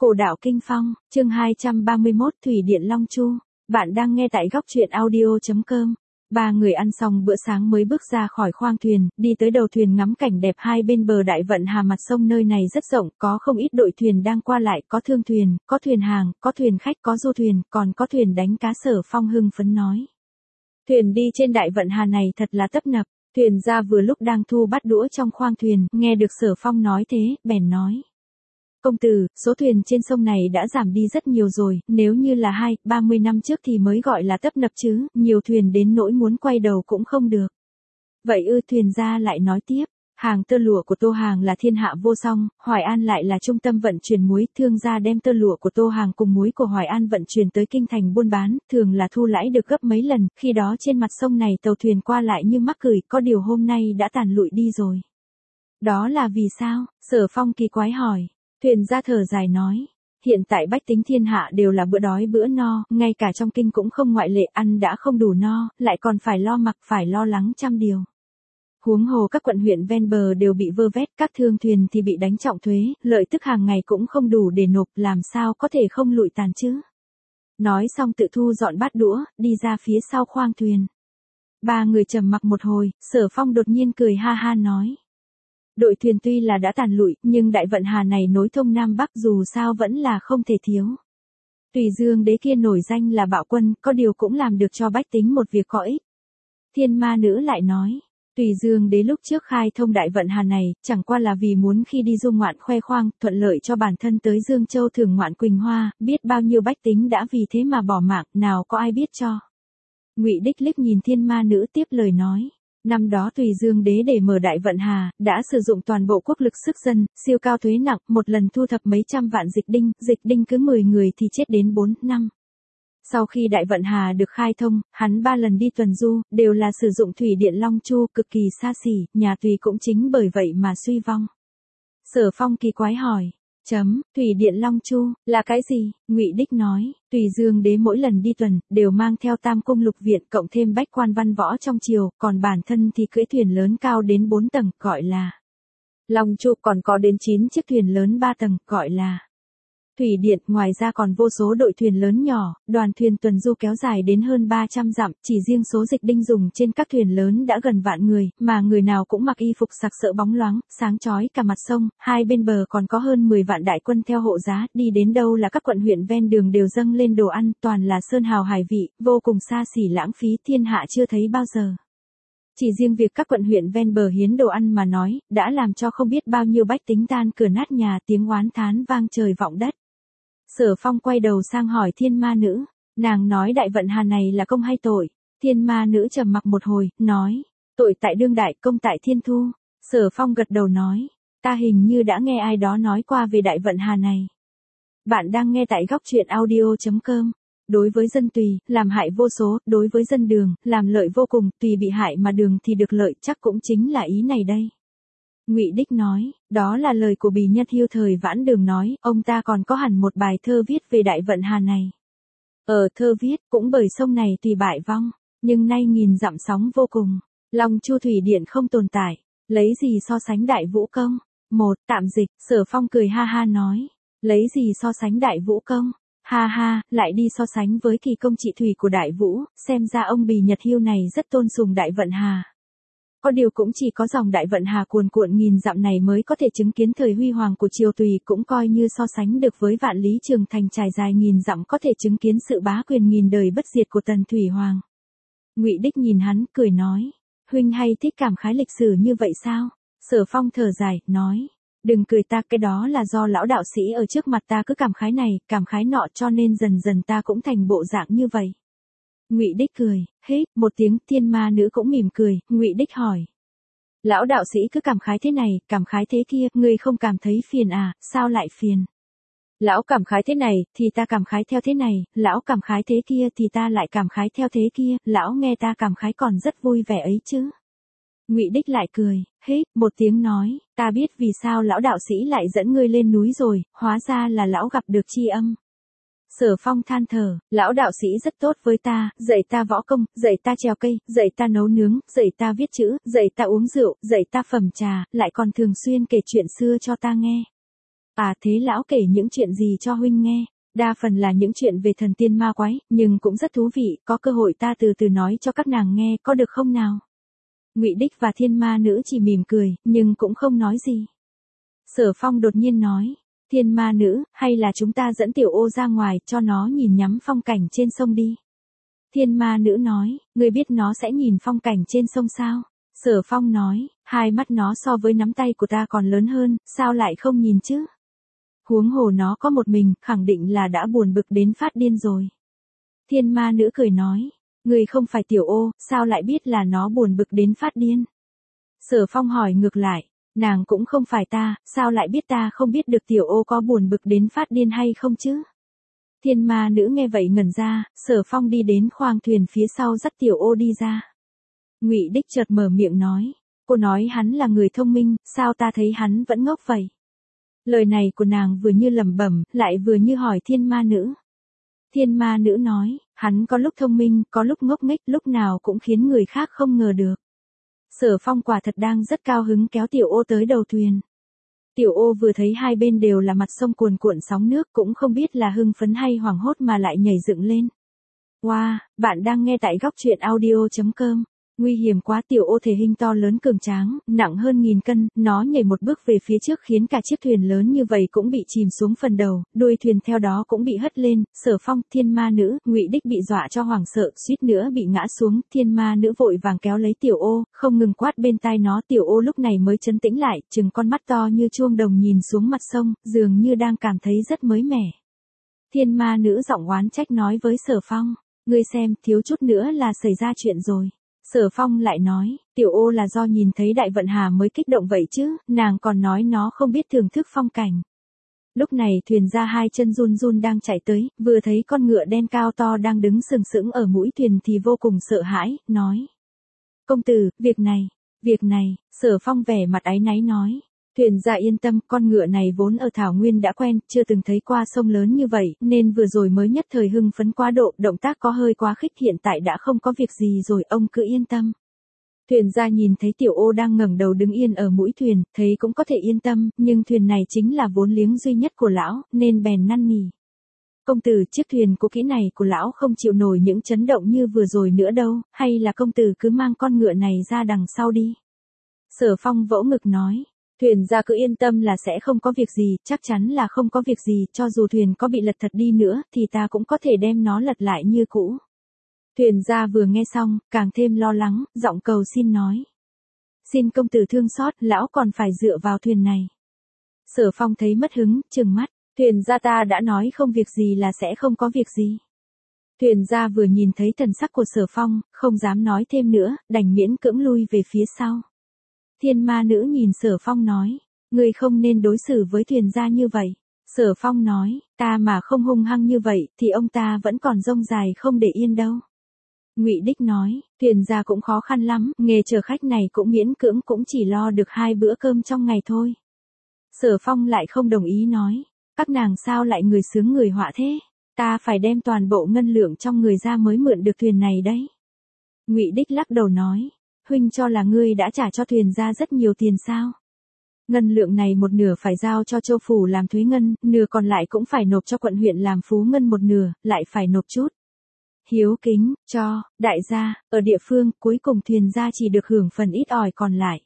Cổ đạo kinh phong, chương 231 Thủy Điện Long Chu. Bạn đang nghe tại góc truyện audio.com. Ba người ăn xong bữa sáng mới bước ra khỏi khoang thuyền, đi tới đầu thuyền ngắm cảnh đẹp hai bên bờ Đại Vận Hà. Mặt sông nơi này rất rộng, có không ít đội thuyền đang qua lại, có thương thuyền, có thuyền hàng, có thuyền khách, có du thuyền, còn có thuyền đánh cá. Sở Phong hưng phấn nói. Thuyền đi trên Đại Vận Hà này thật là tấp nập. Thuyền gia vừa lúc đang thu bắt đũa trong khoang thuyền, nghe được Sở Phong nói thế, bèn nói. Công tử, số thuyền trên sông này đã giảm đi rất nhiều rồi, nếu như là 30 năm trước thì mới gọi là tấp nập chứ, nhiều thuyền đến nỗi muốn quay đầu cũng không được. Vậy thuyền gia lại nói tiếp, hàng tơ lụa của Tô Hàng là thiên hạ vô song, Hoài An lại là trung tâm vận chuyển muối, thương gia đem tơ lụa của Tô Hàng cùng muối của Hoài An vận chuyển tới kinh thành buôn bán, thường là thu lãi được gấp mấy lần, khi đó trên mặt sông này tàu thuyền qua lại như mắc cười, có điều hôm nay đã tàn lụi đi rồi. Đó là vì sao? Sở Phong kỳ quái hỏi. Thuyền gia thở dài nói, hiện tại bách tính thiên hạ đều là bữa đói bữa no, ngay cả trong kinh cũng không ngoại lệ, ăn đã không đủ no, lại còn phải lo mặc, phải lo lắng trăm điều. Huống hồ các quận huyện ven bờ đều bị vơ vét, các thương thuyền thì bị đánh trọng thuế, lợi tức hàng ngày cũng không đủ để nộp, làm sao có thể không lụi tàn chứ. Nói xong tự thu dọn bát đũa, đi ra phía sau khoang thuyền. Ba người trầm mặc một hồi, Sở Phong đột nhiên cười ha ha nói. Đội thuyền tuy là đã tàn lụi, nhưng Đại Vận Hà này nối thông Nam Bắc dù sao vẫn là không thể thiếu. Tùy Dương Đế kia nổi danh là bạo quân, có điều cũng làm được cho bách tính một việc có ích. Thiên Ma Nữ lại nói, Tùy Dương Đế lúc trước khai thông Đại Vận Hà này, chẳng qua là vì muốn khi đi du ngoạn khoe khoang, thuận lợi cho bản thân tới Dương Châu thưởng ngoạn Quỳnh Hoa, biết bao nhiêu bách tính đã vì thế mà bỏ mạng, nào có ai biết cho. Ngụy Đích liếc nhìn Thiên Ma Nữ tiếp lời nói. Năm đó Tùy Dương Đế để mở Đại Vận Hà, đã sử dụng toàn bộ quốc lực sức dân, siêu cao thuế nặng, một lần thu thập mấy trăm vạn dịch đinh cứ 10 người thì chết đến 4 năm. Sau khi Đại Vận Hà được khai thông, hắn 3 lần đi tuần du, đều là sử dụng Thủy Điện Long Chu, cực kỳ xa xỉ, nhà Tùy cũng chính bởi vậy mà suy vong. Sở Phong kỳ quái hỏi. Thủy Điện Long Chu, là cái gì? Ngụy Đích nói, Tùy Dương Đế mỗi lần đi tuần, đều mang theo Tam Cung Lục Viện cộng thêm bách quan văn võ trong triều, còn bản thân thì cưỡi thuyền lớn cao đến 4 tầng, gọi là Long Chu, còn có đến 9 chiếc thuyền lớn 3 tầng, gọi là Thủy Điện, ngoài ra còn vô số đội thuyền lớn nhỏ, đoàn thuyền tuần du kéo dài đến hơn 300 dặm, chỉ riêng số dịch đinh dùng trên các thuyền lớn đã gần vạn người, mà người nào cũng mặc y phục sặc sỡ bóng loáng, sáng chói cả mặt sông, hai bên bờ còn có hơn 10 vạn đại quân theo hộ giá, đi đến đâu là các quận huyện ven đường đều dâng lên đồ ăn, toàn là sơn hào hải vị, vô cùng xa xỉ lãng phí, thiên hạ chưa thấy bao giờ. Chỉ riêng việc các quận huyện ven bờ hiến đồ ăn mà nói, đã làm cho không biết bao nhiêu bách tính tan cửa nát nhà, tiếng oán thán vang trời vọng đất. Sở Phong quay đầu sang hỏi Thiên Ma Nữ, nàng nói Đại Vận Hà này là công hay tội? Thiên Ma Nữ trầm mặc một hồi, nói, tội tại đương đại, công tại thiên thu. Sở Phong gật đầu nói, ta hình như đã nghe ai đó nói qua về Đại Vận Hà này. Bạn đang nghe tại góc truyện audio.com. Đối với dân Tùy, làm hại vô số, đối với dân Đường, làm lợi vô cùng, Tùy bị hại mà Đường thì được lợi, chắc cũng chính là ý này đây. Ngụy Đích nói, đó là lời của Bì Nhật Hiêu thời Vãn Đường nói, ông ta còn có hẳn một bài thơ viết về Đại Vận Hà này. Ở thơ viết, cũng bởi sông này Tùy bại vong, nhưng nay nghìn dặm sóng vô cùng, Long Chu Thủy Điện không tồn tại, lấy gì so sánh Đại Vũ Công? Tạm dịch, Sở Phong cười ha ha nói, lấy gì so sánh Đại Vũ Công? Ha ha, lại đi so sánh với kỳ công trị thủy của Đại Vũ, xem ra ông Bì Nhật Hiêu này rất tôn sùng Đại Vận Hà. Có điều cũng chỉ có dòng Đại Vận Hà cuồn cuộn nghìn dặm này mới có thể chứng kiến thời huy hoàng của triều Tùy, cũng coi như so sánh được với vạn lý trường thành trải dài nghìn dặm có thể chứng kiến sự bá quyền nghìn đời bất diệt của Tần Thủy Hoàng. Ngụy Đích nhìn hắn, cười nói, huynh hay thích cảm khái lịch sử như vậy sao? Sở Phong thở dài, nói, đừng cười ta, cái đó là do lão đạo sĩ ở trước mặt ta cứ cảm khái này, cảm khái nọ, cho nên dần dần ta cũng thành bộ dạng như vậy. Ngụy Đích cười, hít một tiếng, Thiên Ma Nữ cũng mỉm cười, Ngụy Đích hỏi. Lão đạo sĩ cứ cảm khái thế này, cảm khái thế kia, ngươi không cảm thấy phiền à, sao lại phiền? Lão cảm khái thế này, thì ta cảm khái theo thế này, lão cảm khái thế kia thì ta lại cảm khái theo thế kia, lão nghe ta cảm khái còn rất vui vẻ ấy chứ. Ngụy Đích lại cười, hít một tiếng nói, ta biết vì sao lão đạo sĩ lại dẫn ngươi lên núi rồi, hóa ra là lão gặp được tri âm. Sở Phong than thở, lão đạo sĩ rất tốt với ta, dạy ta võ công, dạy ta trèo cây, dạy ta nấu nướng, dạy ta viết chữ, dạy ta uống rượu, dạy ta phẩm trà, lại còn thường xuyên kể chuyện xưa cho ta nghe. À thế lão kể những chuyện gì cho huynh nghe? Đa phần là những chuyện về thần tiên ma quái, nhưng cũng rất thú vị, có cơ hội ta từ từ nói cho các nàng nghe, có được không nào? Ngụy Đích và Thiên Ma Nữ chỉ mỉm cười, nhưng cũng không nói gì. Sở Phong đột nhiên nói, Thiên Ma Nữ, hay là chúng ta dẫn Tiểu Ô ra ngoài, cho nó nhìn nhắm phong cảnh trên sông đi. Thiên Ma Nữ nói, ngươi biết nó sẽ nhìn phong cảnh trên sông sao? Sở Phong nói, hai mắt nó so với nắm tay của ta còn lớn hơn, sao lại không nhìn chứ? Huống hồ nó có một mình, khẳng định là đã buồn bực đến phát điên rồi. Thiên Ma Nữ cười nói, ngươi không phải Tiểu Ô, sao lại biết là nó buồn bực đến phát điên? Sở Phong hỏi ngược lại, nàng cũng không phải ta, sao lại biết ta không biết được Tiểu Ô có buồn bực đến phát điên hay không chứ? Thiên Ma Nữ nghe vậy ngẩn ra, Sở Phong đi đến khoang thuyền phía sau dắt Tiểu Ô đi ra. Ngụy Đích chợt mở miệng nói, cô nói hắn là người thông minh, sao ta thấy hắn vẫn ngốc vậy? Lời này của nàng vừa như lẩm bẩm, lại vừa như hỏi Thiên Ma Nữ. Thiên Ma Nữ nói, hắn có lúc thông minh, có lúc ngốc nghếch, lúc nào cũng khiến người khác không ngờ được. Sở Phong quả thật đang rất cao hứng kéo Tiểu Ô tới đầu thuyền. Tiểu Ô vừa thấy hai bên đều là mặt sông cuồn cuộn sóng nước, cũng không biết là hưng phấn hay hoảng hốt mà lại nhảy dựng lên. Wow, bạn đang nghe tại góc truyện audio.com. Nguy hiểm quá. Tiểu Ô thể hình to lớn cường tráng, nặng hơn 1000 cân, nó nhảy một bước về phía trước khiến cả chiếc thuyền lớn như vậy cũng bị chìm xuống phần đầu, đuôi thuyền theo đó cũng bị hất lên. Sở Phong, Thiên Ma Nữ, Ngụy Đích bị dọa cho hoảng sợ, suýt nữa bị ngã xuống. Thiên Ma Nữ vội vàng kéo lấy Tiểu Ô, không ngừng quát bên tai nó. Tiểu Ô lúc này mới trấn tĩnh lại, trừng con mắt to như chuông đồng nhìn xuống mặt sông, dường như đang cảm thấy rất mới mẻ. Thiên Ma Nữ giọng oán trách nói với Sở Phong, ngươi xem, thiếu chút nữa là xảy ra chuyện rồi. Sở Phong lại nói, Tiểu Ô là do nhìn thấy Đại Vận Hà mới kích động vậy chứ, nàng còn nói nó không biết thưởng thức phong cảnh. Lúc này thuyền ra hai chân run run đang chạy tới, vừa thấy con ngựa đen cao to đang đứng sừng sững ở mũi thuyền thì vô cùng sợ hãi, nói. Công tử, việc này, Sở Phong vẻ mặt áy náy nói. Thuyền ra yên tâm, con ngựa này vốn ở Thảo Nguyên đã quen, chưa từng thấy qua sông lớn như vậy, nên vừa rồi mới nhất thời hưng phấn quá độ, động tác có hơi quá khích, hiện tại đã không có việc gì rồi, ông cứ yên tâm. Thuyền ra nhìn thấy Tiểu Ô đang ngẩng đầu đứng yên ở mũi thuyền, thấy cũng có thể yên tâm, nhưng thuyền này chính là vốn liếng duy nhất của lão, nên bèn năn nỉ. Công tử, chiếc thuyền cũ kỹ này của lão không chịu nổi những chấn động như vừa rồi nữa đâu, hay là công tử cứ mang con ngựa này ra đằng sau đi. Sở Phong vỗ ngực nói. Thuyền ra cứ yên tâm là sẽ không có việc gì, chắc chắn là không có việc gì, cho dù thuyền có bị lật thật đi nữa, thì ta cũng có thể đem nó lật lại như cũ. Thuyền ra vừa nghe xong, càng thêm lo lắng, giọng cầu xin nói. Xin công tử thương xót, lão còn phải dựa vào thuyền này. Sở Phong thấy mất hứng, trừng mắt, thuyền ra ta đã nói không việc gì là sẽ không có việc gì. Thuyền ra vừa nhìn thấy thần sắc của Sở Phong, không dám nói thêm nữa, đành miễn cưỡng lui về phía sau. Thiên Ma Nữ nhìn Sở Phong nói, ngươi không nên đối xử với thuyền gia như vậy. Sở Phong nói, ta mà không hung hăng như vậy, thì ông ta vẫn còn rông dài không để yên đâu. Ngụy Đích nói, thuyền gia cũng khó khăn lắm, nghề chở khách này cũng miễn cưỡng cũng chỉ lo được 2 bữa cơm trong ngày thôi. Sở Phong lại không đồng ý nói, các nàng sao lại người sướng người họa thế, ta phải đem toàn bộ ngân lượng trong người ra mới mượn được thuyền này đấy. Ngụy Đích lắc đầu nói, huynh cho là ngươi đã trả cho thuyền ra rất nhiều tiền sao? Ngân lượng này một nửa phải giao cho châu phủ làm thuế ngân, nửa còn lại cũng phải nộp cho quận huyện làm phú ngân, một nửa, lại phải nộp chút. Hiếu kính, cho, đại gia, ở địa phương, cuối cùng thuyền ra chỉ được hưởng phần ít ỏi còn lại.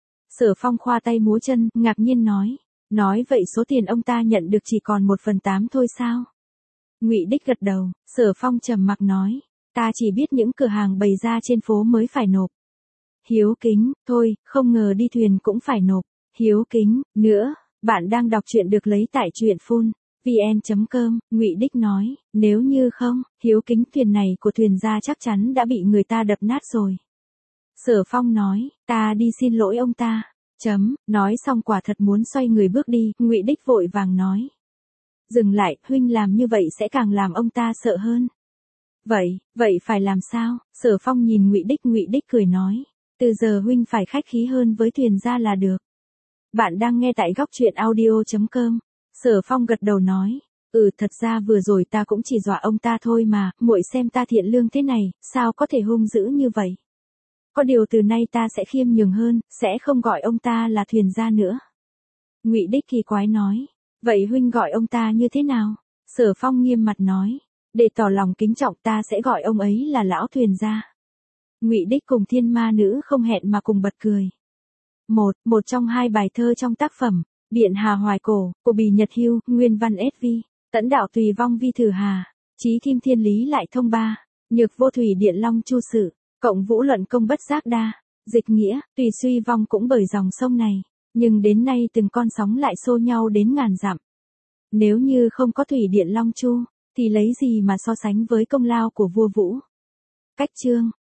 Sở Phong khoa tay múa chân, ngạc nhiên nói vậy số tiền ông ta nhận được chỉ còn 1/8 thôi sao? Ngụy Đích gật đầu, Sở Phong trầm mặc nói, ta chỉ biết những cửa hàng bày ra trên phố mới phải nộp. Hiếu kính, thôi, không ngờ đi thuyền cũng phải nộp. Hiếu kính, nữa, bạn đang đọc truyện được lấy tại truyện vn.com, Ngụy Đích nói, nếu như không, hiếu kính thuyền này của thuyền gia chắc chắn đã bị người ta đập nát rồi. Sở Phong nói, ta đi xin lỗi ông ta. Nói xong quả thật muốn xoay người bước đi, Ngụy Đích vội vàng nói. Dừng lại, huynh làm như vậy sẽ càng làm ông ta sợ hơn. Vậy phải làm sao? Sở Phong nhìn Ngụy Đích cười nói. Từ giờ huynh phải khách khí hơn với thuyền gia là được. Bạn đang nghe tại góc truyện audio.com. Sở Phong gật đầu nói. Thật ra vừa rồi ta cũng chỉ dọa ông ta thôi mà, muội xem ta thiện lương thế này, sao có thể hung dữ như vậy. Có điều từ nay ta sẽ khiêm nhường hơn, sẽ không gọi ông ta là thuyền gia nữa. Ngụy Đích kỳ quái nói. Vậy huynh gọi ông ta như thế nào? Sở Phong nghiêm mặt nói. Để tỏ lòng kính trọng ta sẽ gọi ông ấy là lão thuyền gia. Ngụy Đích cùng Thiên Ma Nữ không hẹn mà cùng bật cười. Một trong hai bài thơ trong tác phẩm, Điện Hà Hoài Cổ, của Bì Nhật Hưu, nguyên văn SV, Tẫn Đạo Tùy Vong Vi Thử Hà, Chí Kim Thiên Lý Lại Thông Ba, Nhược Vô Thủy Điện Long Chu Sự, Cộng Vũ Luận Công Bất Giác Đa, dịch nghĩa, tùy suy vong cũng bởi dòng sông này, nhưng đến nay từng con sóng lại xô nhau đến ngàn dặm. Nếu như không có Thủy Điện Long Chu, thì lấy gì mà so sánh với công lao của vua Vũ? Cách chương